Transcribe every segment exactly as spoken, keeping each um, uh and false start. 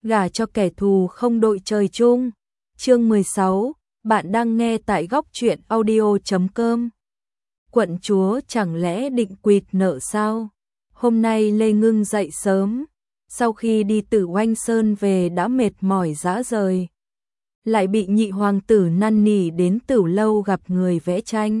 gả cho kẻ thù không đội trời chung. Chương mười sáu, bạn đang nghe tại góc truyện audio chấm com. Quận chúa chẳng lẽ định quỵt nợ sao? Hôm nay Lê Ngưng dậy sớm, sau khi đi Tử Oanh Sơn về đã mệt mỏi rã rời. Lại bị nhị hoàng tử năn nỉ đến Tử Lâu gặp người vẽ tranh.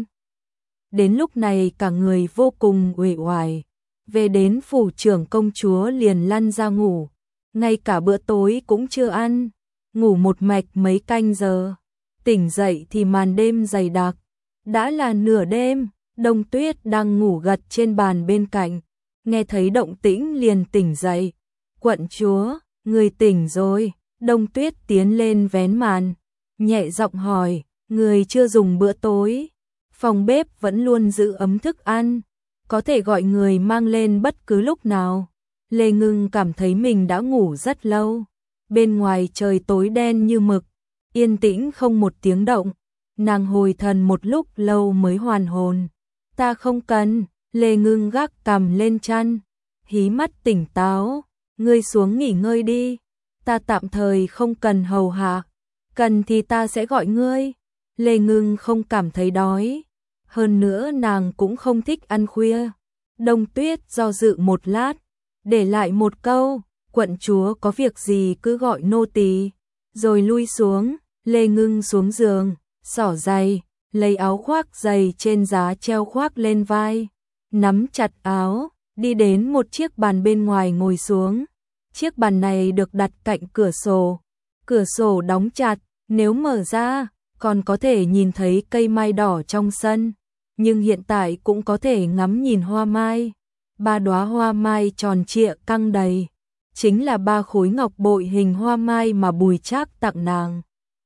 Đến lúc này cả người vô cùng uể oải, về đến phủ trưởng công chúa liền lăn ra ngủ, ngay cả bữa tối cũng chưa ăn, ngủ một mạch mấy canh giờ. Tỉnh dậy thì màn đêm dày đặc, đã là nửa đêm, Đông Tuyết đang ngủ gật trên bàn bên cạnh, nghe thấy động tĩnh liền tỉnh dậy. Quận chúa, người tỉnh rồi. Đông Tuyết tiến lên vén màn, nhẹ giọng hỏi, người chưa dùng bữa tối, phòng bếp vẫn luôn giữ ấm thức ăn, có thể gọi người mang lên bất cứ lúc nào. Lê Ngưng cảm thấy mình đã ngủ rất lâu, bên ngoài trời tối đen như mực, yên tĩnh không một tiếng động, nàng hồi thần một lúc lâu mới hoàn hồn. Ta không cần. Lê Ngưng gác cằm lên chăn, hí mắt tỉnh táo, ngươi xuống nghỉ ngơi đi, ta tạm thời không cần hầu hạ, cần thì ta sẽ gọi ngươi. Lê Ngưng không cảm thấy đói, hơn nữa nàng cũng không thích ăn khuya. Đông Tuyết do dự một lát, để lại một câu, quận chúa có việc gì cứ gọi nô tỳ, rồi lui xuống. Lê Ngưng xuống giường, xỏ giày, lấy áo khoác dày trên giá treo khoác lên vai, nắm chặt áo, đi đến một chiếc bàn bên ngoài ngồi xuống. Chiếc bàn này được đặt cạnh cửa sổ, cửa sổ đóng chặt, nếu mở ra, còn có thể nhìn thấy cây mai đỏ trong sân, nhưng hiện tại cũng có thể ngắm nhìn hoa mai. Ba đóa hoa mai tròn trịa căng đầy, chính là ba khối ngọc bội hình hoa mai mà Bùi Trác tặng nàng.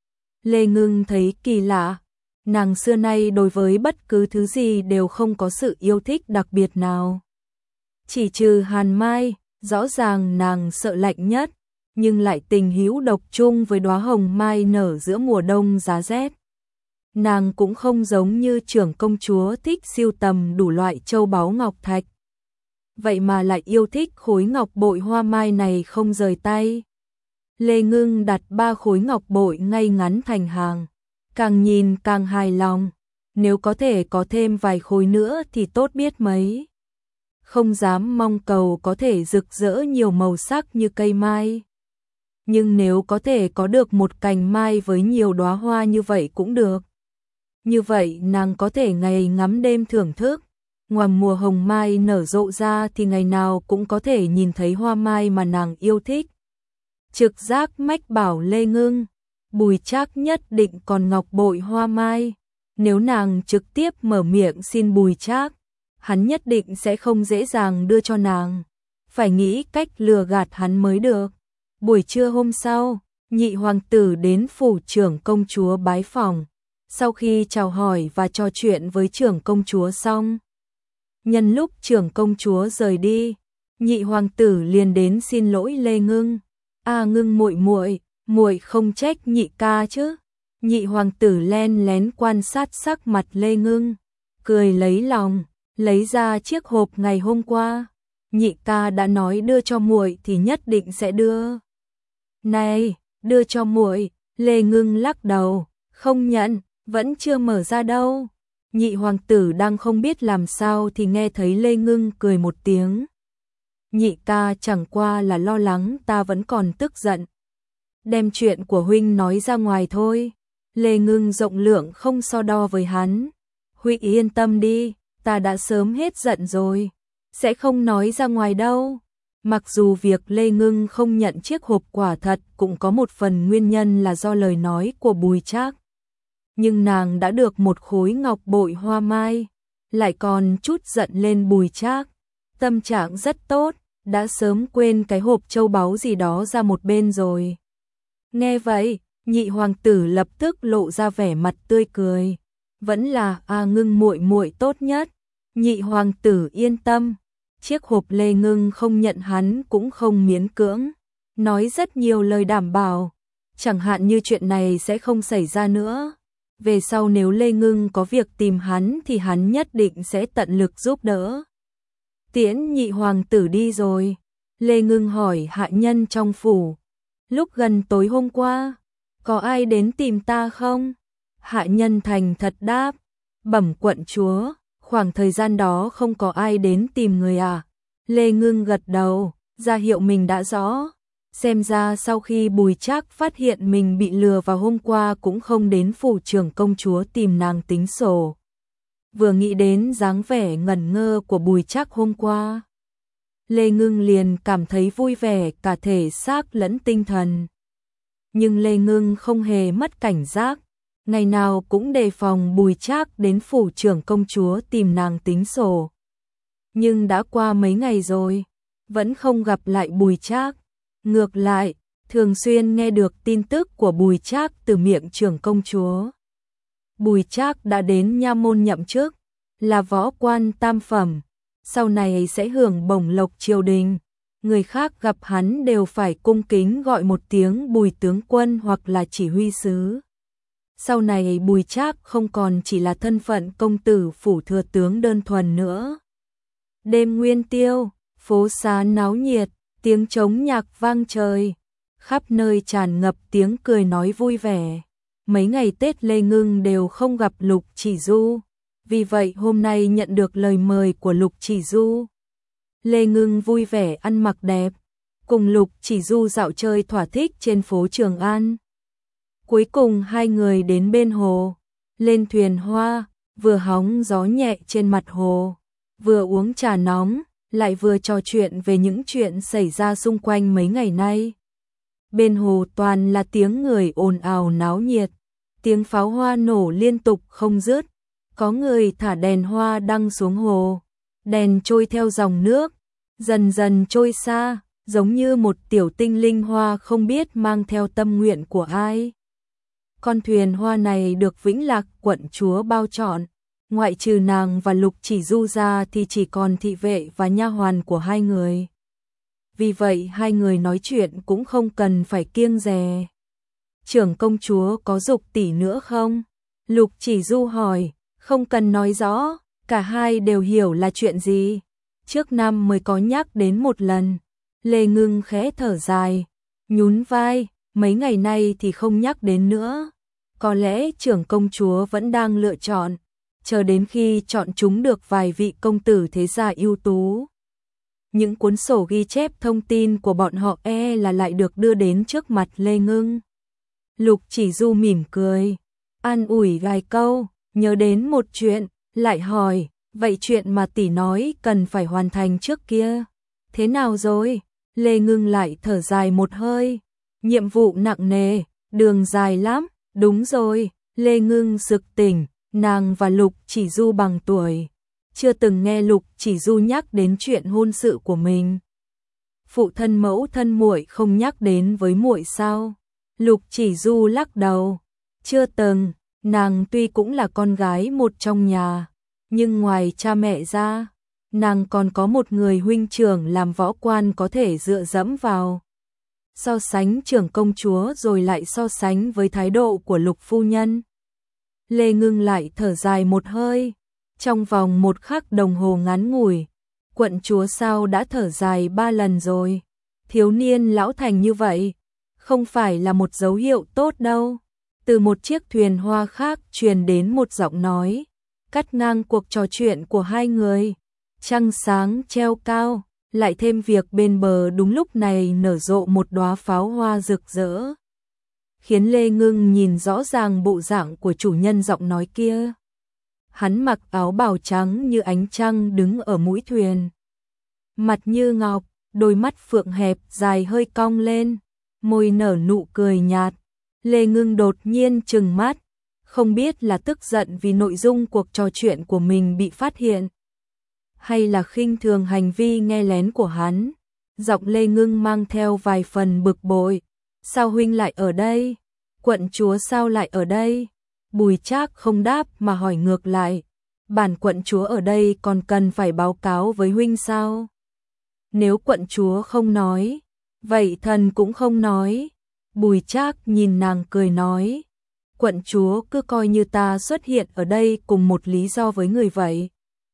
Lê Ngưng thấy kỳ lạ, nàng xưa nay đối với bất cứ thứ gì đều không có sự yêu thích đặc biệt nào. Chỉ trừ hàn mai, rõ ràng nàng sợ lạnh nhất, nhưng lại tình hữu độc chung với đóa hồng mai nở giữa mùa đông giá rét. Nàng cũng không giống như trưởng công chúa thích sưu tầm đủ loại châu báu ngọc thạch, vậy mà lại yêu thích khối ngọc bội hoa mai này không rời tay. Lê Ngưng đặt ba khối ngọc bội ngay ngắn thành hàng, càng nhìn càng hài lòng, nếu có thể có thêm vài khối nữa thì tốt biết mấy. Không dám mong cầu có thể rực rỡ nhiều màu sắc như cây mai, nhưng nếu có thể có được một cành mai với nhiều đóa hoa như vậy cũng được. Như vậy nàng có thể ngày ngắm đêm thưởng thức, ngoài mùa hồng mai nở rộ ra thì ngày nào cũng có thể nhìn thấy hoa mai mà nàng yêu thích. Trực giác mách bảo Lê Ngưng, Bùi Trác nhất định còn ngọc bội hoa mai, nếu nàng trực tiếp mở miệng xin Bùi Trác, hắn nhất định sẽ không dễ dàng đưa cho nàng, phải nghĩ cách lừa gạt hắn mới được. Buổi trưa hôm sau, nhị hoàng tử đến phủ trưởng công chúa bái phỏng, sau khi chào hỏi và trò chuyện với trưởng công chúa xong, nhân lúc trưởng công chúa rời đi, nhị hoàng tử liền đến xin lỗi Lê Ngưng. A Ngưng muội muội, muội không trách nhị ca chứ? Nhị hoàng tử len lén quan sát sắc mặt Lê Ngưng, cười lấy lòng, lấy ra chiếc hộp ngày hôm qua. Nhị ca đã nói đưa cho muội thì nhất định sẽ đưa. Này, đưa cho muội. Lê Ngưng lắc đầu, không nhận, vẫn chưa mở ra đâu. Nhị hoàng tử đang không biết làm sao thì nghe thấy Lê Ngưng cười một tiếng. Nhị ca chẳng qua là lo lắng ta vẫn còn tức giận, đem chuyện của huynh nói ra ngoài thôi. Lê Ngưng rộng lượng không so đo với hắn. Huynh yên tâm đi, ta đã sớm hết giận rồi, sẽ không nói ra ngoài đâu. Mặc dù việc Lê Ngưng không nhận chiếc hộp quả thật cũng có một phần nguyên nhân là do lời nói của Bùi Trác, nhưng nàng đã được một khối ngọc bội hoa mai, lại còn chút giận lên Bùi Trác. Tâm trạng rất tốt, đã sớm quên cái hộp châu báu gì đó ra một bên rồi. Nghe vậy, nhị hoàng tử lập tức lộ ra vẻ mặt tươi cười, vẫn là A Ngưng muội muội tốt nhất. Nhị hoàng tử yên tâm, chiếc hộp Lê Ngưng không nhận hắn cũng không miễn cưỡng, nói rất nhiều lời đảm bảo, chẳng hạn như chuyện này sẽ không xảy ra nữa. Về sau nếu Lê Ngưng có việc tìm hắn thì hắn nhất định sẽ tận lực giúp đỡ. Tiễn nhị hoàng tử đi rồi, Lê Ngưng hỏi hạ nhân trong phủ, Lúc gần tối hôm qua, có ai đến tìm ta không? Hạ nhân thành thật đáp, bẩm quận chúa, khoảng thời gian đó không có ai đến tìm người à? Lê Ngưng gật đầu, ra hiệu mình đã rõ. Xem ra sau khi Bùi Trác phát hiện mình bị lừa vào hôm qua cũng không đến phủ trưởng công chúa tìm nàng tính sổ. Vừa nghĩ đến dáng vẻ ngẩn ngơ của Bùi Trác hôm qua, Lê Ngưng liền cảm thấy vui vẻ cả thể xác lẫn tinh thần. Nhưng Lê Ngưng không hề mất cảnh giác, ngày nào cũng đề phòng Bùi Trác đến phủ trưởng công chúa tìm nàng tính sổ. Nhưng đã qua mấy ngày rồi, vẫn không gặp lại Bùi Trác. Ngược lại, thường xuyên nghe được tin tức của Bùi Trác từ miệng trưởng công chúa. Bùi Trác đã đến nha môn nhậm chức, là võ quan tam phẩm, sau này sẽ hưởng bổng lộc triều đình. Người khác gặp hắn đều phải cung kính gọi một tiếng Bùi tướng quân hoặc là chỉ huy sứ. Sau này Bùi Trác không còn chỉ là thân phận công tử phủ thừa tướng đơn thuần nữa. Đêm Nguyên Tiêu, phố xá náo nhiệt, tiếng trống nhạc vang trời, khắp nơi tràn ngập tiếng cười nói vui vẻ. Mấy ngày Tết Lê Ngưng đều không gặp Lục Chỉ Du, vì vậy hôm nay nhận được lời mời của Lục Chỉ Du. Lê Ngưng vui vẻ ăn mặc đẹp, cùng Lục Chỉ Du dạo chơi thỏa thích trên phố Trường An. Cuối cùng hai người đến bên hồ, lên thuyền hoa, vừa hóng gió nhẹ trên mặt hồ, vừa uống trà nóng, lại vừa trò chuyện về những chuyện xảy ra xung quanh mấy ngày nay. Bên hồ toàn là tiếng người ồn ào náo nhiệt, tiếng pháo hoa nổ liên tục không dứt, có người thả đèn hoa đăng xuống hồ, đèn trôi theo dòng nước, dần dần trôi xa, giống như một tiểu tinh linh hoa không biết mang theo tâm nguyện của ai. Con thuyền hoa này được Vĩnh Lạc quận chúa bao trọn, ngoại trừ nàng và Lục Chỉ Du ra thì chỉ còn thị vệ và nha hoàn của hai người. Vì vậy hai người nói chuyện cũng không cần phải kiêng dè. Trưởng công chúa có giục tỷ nữa không? Lục Chỉ Du hỏi, không cần nói rõ, cả hai đều hiểu là chuyện gì. Trước năm mới có nhắc đến một lần. Lê Ngưng khẽ thở dài, nhún vai, mấy ngày nay thì không nhắc đến nữa. Có lẽ trưởng công chúa vẫn đang lựa chọn, chờ đến khi chọn chúng được vài vị công tử thế gia ưu tú. Những cuốn sổ ghi chép thông tin của bọn họ e là lại được đưa đến trước mặt Lê Ngưng. Lục Chỉ Du mỉm cười, an ủi vài câu, nhớ đến một chuyện, lại hỏi, vậy chuyện mà tỷ nói cần phải hoàn thành trước kia, thế nào rồi? Lê Ngưng lại thở dài một hơi, nhiệm vụ nặng nề, đường dài lắm, đúng rồi. Lê Ngưng sực tỉnh, nàng và Lục Chỉ Du bằng tuổi, chưa từng nghe Lục Chỉ Du nhắc đến chuyện hôn sự của mình. Phụ thân mẫu thân muội không nhắc đến với muội sao? Lục Chỉ Du lắc đầu, chưa từng, nàng tuy cũng là con gái một trong nhà, nhưng ngoài cha mẹ ra, nàng còn có một người huynh trưởng làm võ quan có thể dựa dẫm vào. So sánh trưởng công chúa rồi lại so sánh với thái độ của Lục phu nhân. Lê Ngưng lại thở dài một hơi, trong vòng một khắc đồng hồ ngắn ngủi, quận chúa sao đã thở dài ba lần rồi. Thiếu niên lão thành như vậy, không phải là một dấu hiệu tốt đâu. Từ một chiếc thuyền hoa khác truyền đến một giọng nói, cắt ngang cuộc trò chuyện của hai người. Trăng sáng treo cao, lại thêm việc bên bờ đúng lúc này nở rộ một đóa pháo hoa rực rỡ, khiến Lê Ngưng nhìn rõ ràng bộ dạng của chủ nhân giọng nói kia. Hắn mặc áo bào trắng như ánh trăng đứng ở mũi thuyền, mặt như ngọc, đôi mắt phượng hẹp dài hơi cong lên, môi nở nụ cười nhạt. Lê Ngưng đột nhiên trừng mắt, không biết là tức giận vì nội dung cuộc trò chuyện của mình bị phát hiện, hay là khinh thường hành vi nghe lén của hắn. Giọng Lê Ngưng mang theo vài phần bực bội. Sao huynh lại ở đây? Quận chúa sao lại ở đây? Bùi Trác không đáp mà hỏi ngược lại, bản quận chúa ở đây còn cần phải báo cáo với huynh sao? Nếu quận chúa không nói, vậy thần cũng không nói. Bùi Trác nhìn nàng cười nói, quận chúa cứ coi như ta xuất hiện ở đây cùng một lý do với người vậy.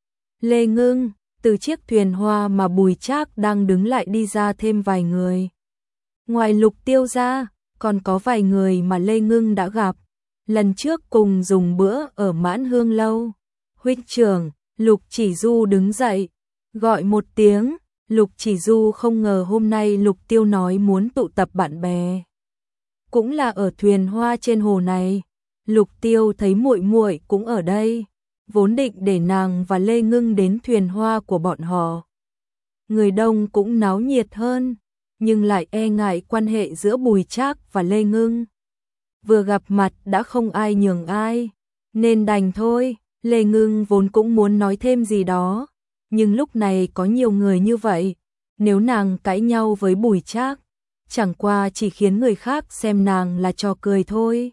Lê Ngưng, từ chiếc thuyền hoa mà Bùi Trác đang đứng lại đi ra thêm vài người. Ngoài Lục Tiêu ra, còn có vài người mà Lê Ngưng đã gặp, lần trước cùng dùng bữa ở Mãn Hương lâu. Huynh trưởng, Lục Chỉ Du đứng dậy, gọi một tiếng. Lục Chỉ Du không ngờ hôm nay Lục Tiêu nói muốn tụ tập bạn bè, cũng là ở thuyền hoa trên hồ này. Lục Tiêu thấy muội muội cũng ở đây, vốn định để nàng và Lê Ngưng đến thuyền hoa của bọn họ. Người đông cũng náo nhiệt hơn, nhưng lại e ngại quan hệ giữa Bùi Trác và Lê Ngưng. Vừa gặp mặt đã không ai nhường ai, nên đành thôi. Lê Ngưng vốn cũng muốn nói thêm gì đó, nhưng lúc này có nhiều người như vậy, nếu nàng cãi nhau với Bùi Trác, chẳng qua chỉ khiến người khác xem nàng là trò cười thôi.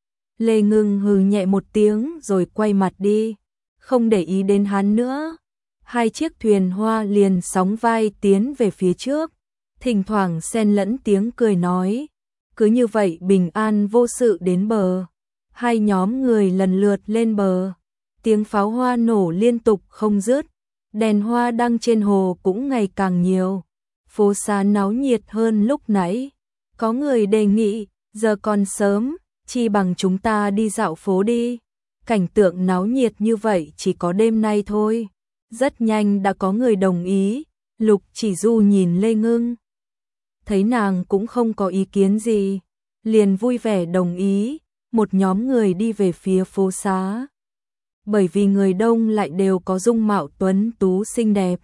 Lê Ngưng hừ nhẹ một tiếng rồi quay mặt đi, không để ý đến hắn nữa. Hai chiếc thuyền hoa liền sóng vai tiến về phía trước, thỉnh thoảng xen lẫn tiếng cười nói. Cứ như vậy bình an vô sự đến bờ. Hai nhóm người lần lượt lên bờ, tiếng pháo hoa nổ liên tục không dứt, đèn hoa đăng trên hồ cũng ngày càng nhiều. Phố xá náo nhiệt hơn lúc nãy. Có người đề nghị, giờ còn sớm, chi bằng chúng ta đi dạo phố đi. Cảnh tượng náo nhiệt như vậy chỉ có đêm nay thôi. Rất nhanh đã có người đồng ý. Lục Chỉ Du nhìn Lê Ngưng, thấy nàng cũng không có ý kiến gì, liền vui vẻ đồng ý. Một nhóm người đi về phía phố xá, bởi vì người đông lại đều có dung mạo tuấn tú xinh đẹp.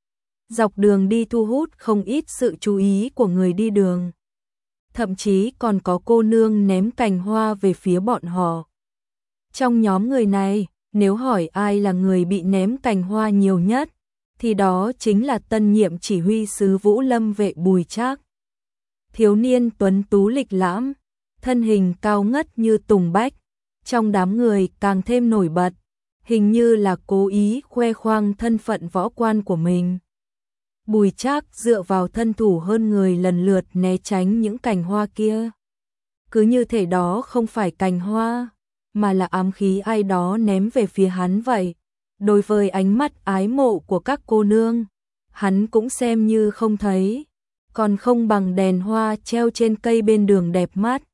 Dọc đường đi thu hút không ít sự chú ý của người đi đường. Thậm chí còn có cô nương ném cành hoa về phía bọn họ. Trong nhóm người này, nếu hỏi ai là người bị ném cành hoa nhiều nhất, thì đó chính là tân nhiệm chỉ huy sứ Vũ Lâm vệ Bùi Trác. Thiếu niên tuấn tú lịch lãm, thân hình cao ngất như tùng bách, trong đám người càng thêm nổi bật, hình như là cố ý khoe khoang thân phận võ quan của mình. Bùi Trác dựa vào thân thủ hơn người lần lượt né tránh những cành hoa kia. Cứ như thể đó không phải cành hoa, mà là ám khí ai đó ném về phía hắn vậy. Đối với ánh mắt ái mộ của các cô nương, hắn cũng xem như không thấy, còn không bằng đèn hoa treo trên cây bên đường đẹp mắt.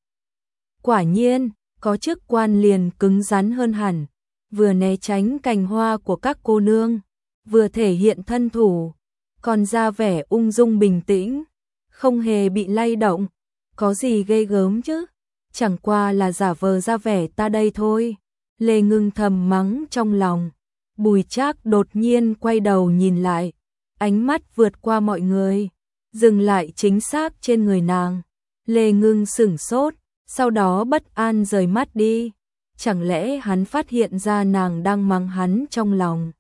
Quả nhiên, có chức quan liền cứng rắn hơn hẳn, vừa né tránh cành hoa của các cô nương, vừa thể hiện thân thủ, còn ra vẻ ung dung bình tĩnh, không hề bị lay động. Có gì ghê gớm chứ, chẳng qua là giả vờ ra vẻ ta đây thôi. Lê Ngưng thầm mắng trong lòng. Bùi Trác đột nhiên quay đầu nhìn lại, ánh mắt vượt qua mọi người, dừng lại chính xác trên người nàng. Lê Ngưng sửng sốt, sau đó bất an rời mắt đi. Chẳng lẽ hắn phát hiện ra nàng đang mắng hắn trong lòng?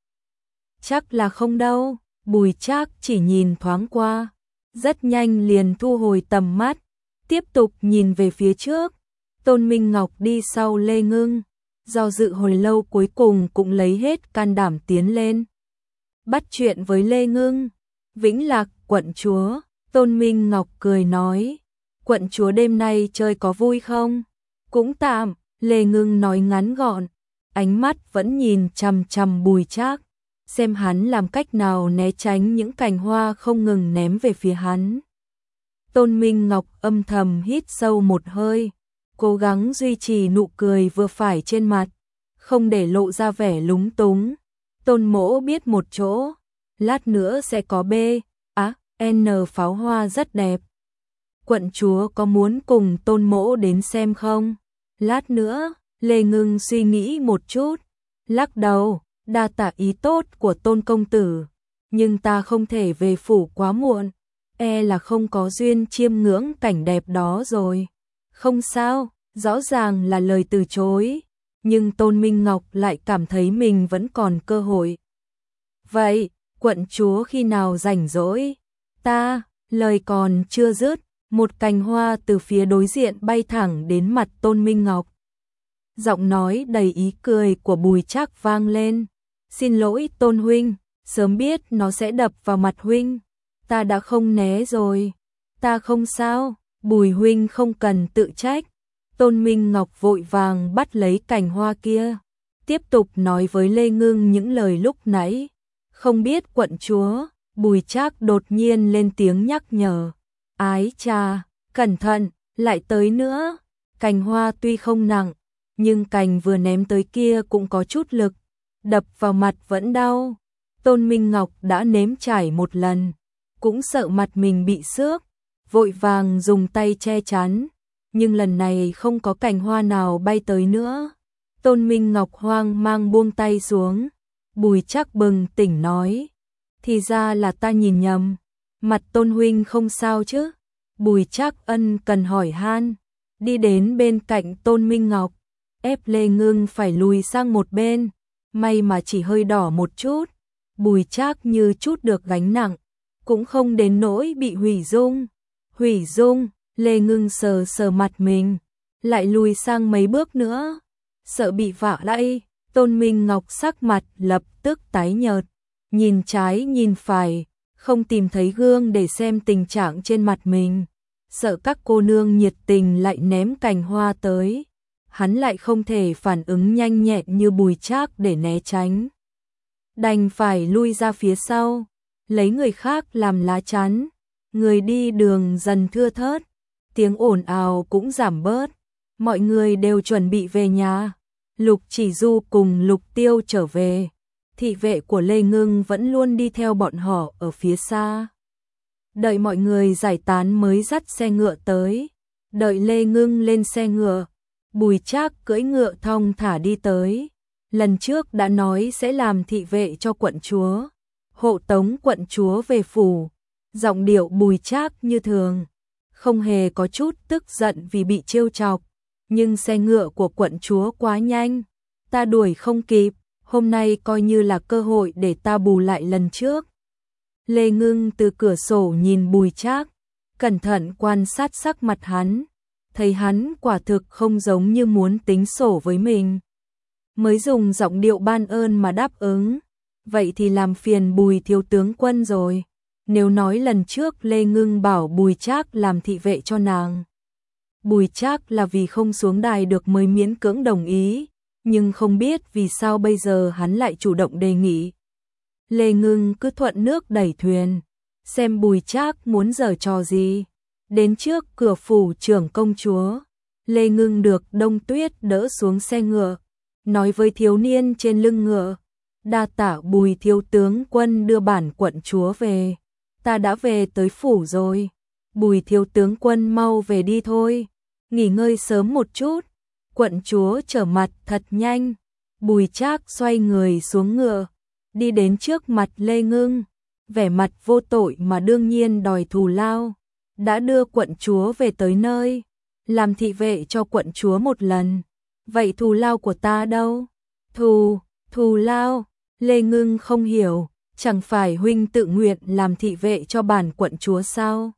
Chắc là không đâu. Bùi Trác chỉ nhìn thoáng qua, rất nhanh liền thu hồi tầm mắt, tiếp tục nhìn về phía trước. Tôn Minh Ngọc đi sau Lê Ngưng, do dự hồi lâu cuối cùng cũng lấy hết can đảm tiến lên, bắt chuyện với Lê Ngưng. Vĩnh Lạc quận chúa. Tôn Minh Ngọc cười nói, quận chúa đêm nay chơi có vui không? Cũng tạm. Lê Ngưng nói ngắn gọn, ánh mắt vẫn nhìn chằm chằm Bùi Trác, xem hắn làm cách nào né tránh những cành hoa không ngừng ném về phía hắn. Tôn Minh Ngọc âm thầm hít sâu một hơi, cố gắng duy trì nụ cười vừa phải trên mặt, không để lộ ra vẻ lúng túng. Tôn mỗ biết một chỗ, lát nữa sẽ có B, á, N pháo hoa rất đẹp. Quận chúa có muốn cùng Tôn mỗ đến xem không? Lát nữa. Lê Ngưng suy nghĩ một chút, lắc đầu, đa tạ ý tốt của Tôn công tử, nhưng ta không thể về phủ quá muộn, e là không có duyên chiêm ngưỡng cảnh đẹp đó rồi. Không sao, rõ ràng là lời từ chối, nhưng Tôn Minh Ngọc lại cảm thấy mình vẫn còn cơ hội. Vậy, quận chúa khi nào rảnh rỗi? Ta, lời còn chưa dứt, một cành hoa từ phía đối diện bay thẳng đến mặt Tôn Minh Ngọc. Giọng nói đầy ý cười của Bùi Trác vang lên. Xin lỗi Tôn huynh, sớm biết nó sẽ đập vào mặt huynh, ta đã không né rồi. Ta không sao, Bùi huynh không cần tự trách. Tôn Minh Ngọc vội vàng bắt lấy cành hoa kia, tiếp tục nói với Lê Ngưng những lời lúc nãy. Không biết quận chúa. Bùi Trác đột nhiên lên tiếng nhắc nhở. Ái cha, Cẩn thận, lại tới nữa. Cành hoa tuy không nặng, nhưng cành vừa ném tới kia cũng có chút lực, đập vào mặt vẫn đau. Tôn Minh Ngọc đã nếm trải một lần, cũng sợ mặt mình bị xước, vội vàng dùng tay che chắn, nhưng lần này không có cành hoa nào bay tới nữa. Tôn Minh Ngọc hoang mang buông tay xuống, Bùi Trác bừng tỉnh nói, thì ra là ta nhìn nhầm, mặt Tôn huynh không sao chứ? Bùi Trác ân cần hỏi han, đi đến bên cạnh Tôn Minh Ngọc, ép Lê Ngưng phải lùi sang một bên, may mà chỉ hơi đỏ một chút. Bùi Trác như chút được gánh nặng, cũng không đến nỗi bị hủy dung. Hủy dung, Lê Ngưng sờ sờ mặt mình, lại lùi sang mấy bước nữa, sợ bị vạ lẫy. Tôn Minh Ngọc sắc mặt lập tức tái nhợt, nhìn trái nhìn phải, không tìm thấy gương để xem tình trạng trên mặt mình, sợ các cô nương nhiệt tình lại ném cành hoa tới, hắn lại không thể phản ứng nhanh nhẹn như Bùi Trác để né tránh, đành phải lui ra phía sau, lấy người khác làm lá chắn. Người đi đường dần thưa thớt, tiếng ồn ào cũng giảm bớt, mọi người đều chuẩn bị về nhà. Lục Chỉ Du cùng Lục Tiêu trở về, thị vệ của Lê Ngưng vẫn luôn đi theo bọn họ ở phía xa. Đợi mọi người giải tán mới dắt xe ngựa tới, đợi Lê Ngưng lên xe ngựa, Bùi Trác cưỡi ngựa thong thả đi tới. Lần trước đã nói sẽ làm thị vệ cho quận chúa, hộ tống quận chúa về phủ. Giọng điệu Bùi Trác như thường, không hề có chút tức giận vì bị trêu chọc, nhưng xe ngựa của quận chúa quá nhanh, ta đuổi không kịp, hôm nay coi như là cơ hội để ta bù lại lần trước. Lê Ngưng từ cửa sổ nhìn Bùi Trác, cẩn thận quan sát sắc mặt hắn, thấy hắn quả thực không giống như muốn tính sổ với mình. Mới dùng giọng điệu ban ơn mà đáp ứng, vậy thì làm phiền Bùi thiếu tướng quân rồi. Nếu nói lần trước Lê Ngưng bảo Bùi Trác làm thị vệ cho nàng, Bùi Trác là vì không xuống đài được mới miễn cưỡng đồng ý, nhưng không biết vì sao bây giờ hắn lại chủ động đề nghị. Lê Ngưng cứ thuận nước đẩy thuyền, xem Bùi Trác muốn giở trò gì. Đến trước cửa phủ trưởng công chúa, Lê Ngưng được Đông Tuyết đỡ xuống xe ngựa, nói với thiếu niên trên lưng ngựa, đa tạ Bùi thiếu tướng quân đưa bản quận chúa về. Ta đã về tới phủ rồi, Bùi thiếu tướng quân mau về đi thôi, nghỉ ngơi sớm một chút. Quận chúa trở mặt thật nhanh, Bùi Trác xoay người xuống ngựa, đi đến trước mặt Lê Ngưng, vẻ mặt vô tội mà đương nhiên đòi thù lao, đã đưa quận chúa về tới nơi, làm thị vệ cho quận chúa một lần, vậy thù lao của ta đâu? Thù, thù lao, Lê Ngưng không hiểu. Chẳng phải huynh tự nguyện làm thị vệ cho bản quận chúa sao?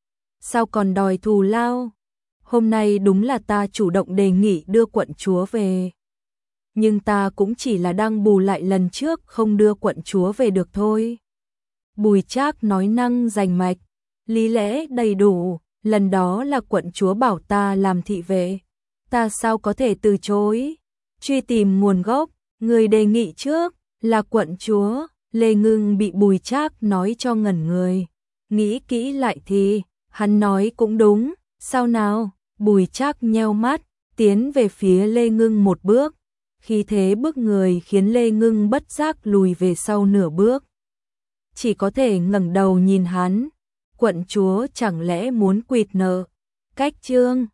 Sao còn đòi thù lao? Hôm nay đúng là ta chủ động đề nghị đưa quận chúa về. Nhưng ta cũng chỉ là đang bù lại lần trước không đưa quận chúa về được thôi. Bùi Trác nói năng rành mạch, lý lẽ đầy đủ, lần đó là quận chúa bảo ta làm thị vệ. Ta sao có thể từ chối? Truy tìm nguồn gốc, người đề nghị trước là quận chúa. Lê Ngưng bị Bùi Trác nói cho ngẩn người, nghĩ kỹ lại thì, hắn nói cũng đúng, sao nào? Bùi Trác nheo mắt, tiến về phía Lê Ngưng một bước, khí thế bước người khiến Lê Ngưng bất giác lùi về sau nửa bước. Chỉ có thể ngẩng đầu nhìn hắn, quận chúa chẳng lẽ muốn quỵt nợ? Cách chương